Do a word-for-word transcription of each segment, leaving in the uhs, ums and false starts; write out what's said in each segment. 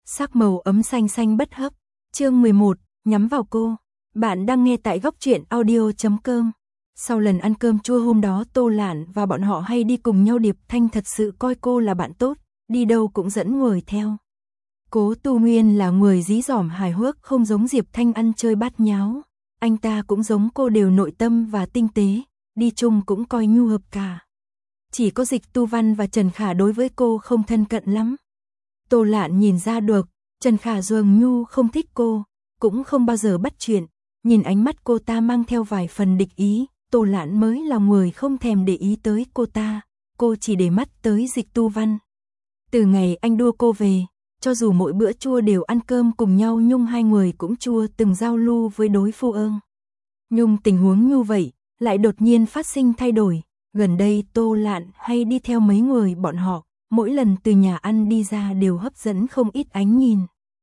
Sắc màu ấm xanh xanh bất hấp. Chương mười một, nhắm vào cô. Bạn đang nghe tại góc truyện audio chấm com. Sau lần ăn cơm chua hôm đó, Tô Lạn và bọn họ hay đi cùng nhau. Điệp Thanh thật sự coi cô là bạn tốt, đi đâu cũng dẫn người theo. Cố Tu Nguyên là người dí dỏm hài hước, không giống Diệp Thanh ăn chơi bát nháo. Anh ta cũng giống cô, đều nội tâm và tinh tế, đi chung cũng coi nhu hợp cả. Chỉ có Dịch Tu Văn và Trần Khả đối với cô không thân cận lắm. Tô Lạn nhìn ra được, Trần Khả dường như không thích cô, cũng không bao giờ bắt chuyện. Nhìn ánh mắt cô ta mang theo vài phần địch ý, Tô Lạn mới là người không thèm để ý tới cô ta, cô chỉ để mắt tới Dịch Tu Văn. Từ ngày anh đưa cô về, cho dù mỗi bữa chua đều ăn cơm cùng nhau, nhưng hai người cũng chưa từng giao lưu với đối phương ơn. Nhưng tình huống như vậy lại đột nhiên phát sinh thay đổi. Gần đây Tô Lạn hay đi theo mấy người bọn họ, mỗi lần từ nhà ăn đi ra đều hấp dẫn không ít ánh nhìn.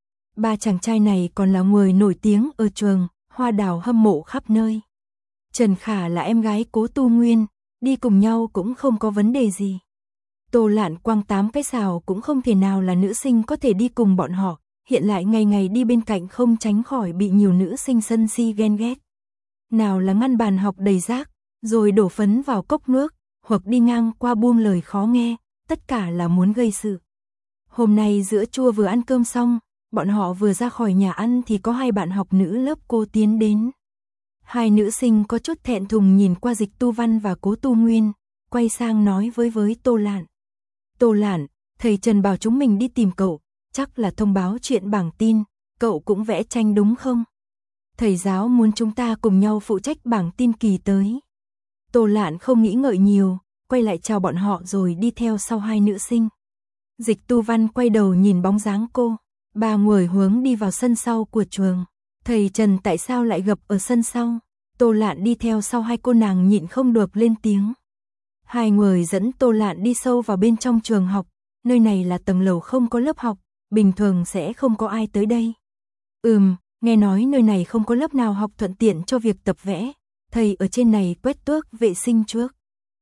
Ba chàng trai này còn là người nổi tiếng ở trường, hoa đào hâm mộ khắp nơi. Trần Khả là em gái Cố Tu Nguyên, đi cùng nhau cũng không có vấn đề gì. Tô Lạn quăng tám cái xào cũng không thể nào là nữ sinh có thể đi cùng bọn họ, hiện lại ngày ngày đi bên cạnh không tránh khỏi bị nhiều nữ sinh sân si ghen ghét. Nào là ngăn bàn học đầy rác, rồi đổ phấn vào cốc nước, hoặc đi ngang qua buông lời khó nghe, tất cả là muốn gây sự. Hôm nay giữa trưa vừa ăn cơm xong, bọn họ vừa ra khỏi nhà ăn thì có hai bạn học nữ lớp cô tiến đến. Hai nữ sinh có chút thẹn thùng nhìn qua Dịch Tu Văn và Cố Tu Nguyên, quay sang nói với với Tô Lạn. Tô Lạn, thầy Trần bảo chúng mình đi tìm cậu, chắc là thông báo chuyện bảng tin, cậu cũng vẽ tranh đúng không? Thầy giáo muốn chúng ta cùng nhau phụ trách bảng tin kỳ tới. Tô Lạn không nghĩ ngợi nhiều, quay lại chào bọn họ rồi đi theo sau hai nữ sinh. Dịch Tu Văn quay đầu nhìn bóng dáng cô, ba người hướng đi vào sân sau của trường. Thầy Trần tại sao lại gặp ở sân sau? Tô Lạn đi theo sau hai cô nàng nhịn không được lên tiếng. Hai người dẫn Tô Lạn đi sâu vào bên trong trường học, nơi này là tầng lầu không có lớp học, bình thường sẽ không có ai tới đây. Ừm, nghe nói nơi này không có lớp nào học thuận tiện cho việc tập vẽ, thầy ở trên này quét tước vệ sinh trước.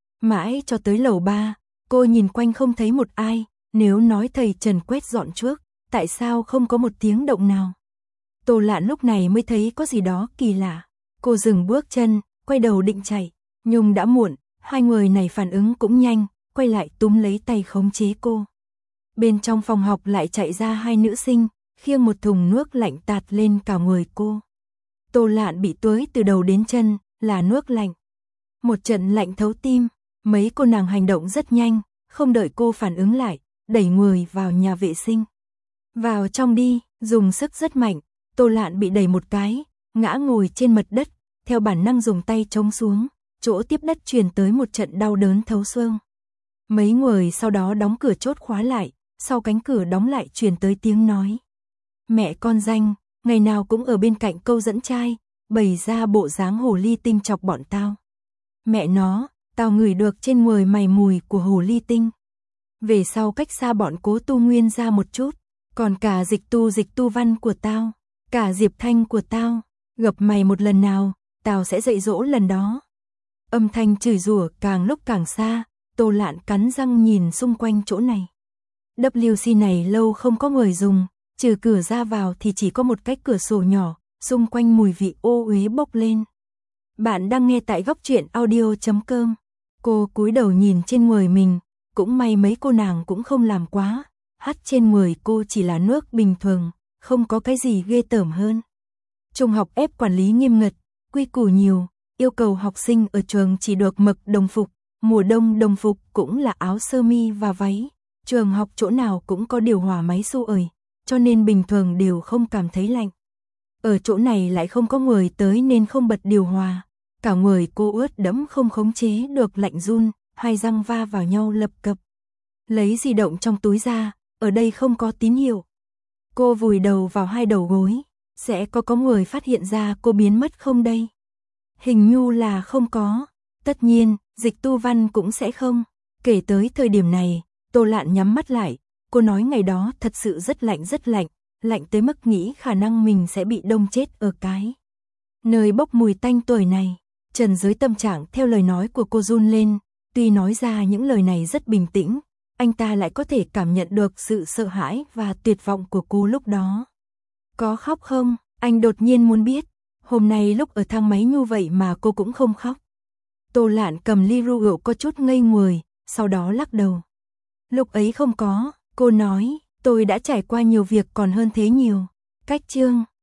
Mãi cho tới lầu ba, cô nhìn quanh không thấy một ai, nếu nói thầy Trần quét dọn trước, tại sao không có một tiếng động nào? Tô Lạn lúc này mới thấy có gì đó kỳ lạ, cô dừng bước chân, quay đầu định chạy, nhưng đã muộn, hai người này phản ứng cũng nhanh, quay lại túm lấy tay khống chế cô. Bên trong phòng học lại chạy ra hai nữ sinh, khiêng một thùng nước lạnh tạt lên cả người cô. Tô Lạn bị tưới từ đầu đến chân, là nước lạnh. Một trận lạnh thấu tim, mấy cô nàng hành động rất nhanh, không đợi cô phản ứng lại, đẩy người vào nhà vệ sinh. Vào trong đi, dùng sức rất mạnh, Tô Lạn bị đẩy một cái, ngã ngồi trên mặt đất, theo bản năng dùng tay chống xuống, chỗ tiếp đất truyền tới một trận đau đớn thấu xương. Mấy người sau đó đóng cửa chốt khóa lại, sau cánh cửa đóng lại truyền tới tiếng nói. Mẹ con danh, ngày nào cũng ở bên cạnh câu dẫn trai, bày ra bộ dáng hồ ly tinh chọc bọn tao. Mẹ nó, tao ngửi được trên người mày mùi của hồ ly tinh. Về sau cách xa bọn Cố Tu Nguyên ra một chút, còn cả Dịch Tu Dịch Tu Văn của tao, cả Diệp Thanh của tao, gặp mày một lần nào, tao sẽ dạy dỗ lần đó. Âm thanh chửi rủa càng lúc càng xa, Tô Lạn cắn răng nhìn xung quanh chỗ này. vê xê này lâu không có người dùng, trừ cửa ra vào thì chỉ có một cái cửa sổ nhỏ, xung quanh mùi vị ô uế bốc lên. Bạn đang nghe tại góc truyện audio chấm com. Cô cúi đầu nhìn trên người mình, cũng may mấy cô nàng cũng không làm quá, hắt trên người cô chỉ là nước bình thường, không có cái gì ghê tởm hơn. Trung học ép quản lý nghiêm ngặt, quy củ nhiều, yêu cầu học sinh ở trường chỉ được mặc đồng phục, mùa đông đồng phục cũng là áo sơ mi và váy. Trường học chỗ nào cũng có điều hòa máy xu ởi, cho nên bình thường đều không cảm thấy lạnh. Ở chỗ này lại không có người tới nên không bật điều hòa, cả người cô ướt đẫm không khống chế được lạnh run, hai răng va vào nhau lập cập. Lấy di động trong túi ra, ở đây không có tín hiệu. Cô vùi đầu vào hai đầu gối, sẽ có có người phát hiện ra cô biến mất không đây? Hình như là không có, tất nhiên, Dịch Tu Văn cũng sẽ không. Kể tới thời điểm này, Tô Lạn nhắm mắt lại, cô nói ngày đó thật sự rất lạnh rất lạnh, lạnh tới mức nghĩ khả năng mình sẽ bị đông chết ở cái nơi bốc mùi tanh tuổi này. Trần dưới tâm trạng theo lời nói của cô run lên, tuy nói ra những lời này rất bình tĩnh, anh ta lại có thể cảm nhận được sự sợ hãi và tuyệt vọng của cô lúc đó. Có khóc không? Anh đột nhiên muốn biết. Hôm nay lúc ở thang máy như vậy mà cô cũng không khóc. Tô Lạn cầm ly rượu có chút ngây người, sau đó lắc đầu. Lúc ấy không có, cô nói, tôi đã trải qua nhiều việc còn hơn thế nhiều. Cách chương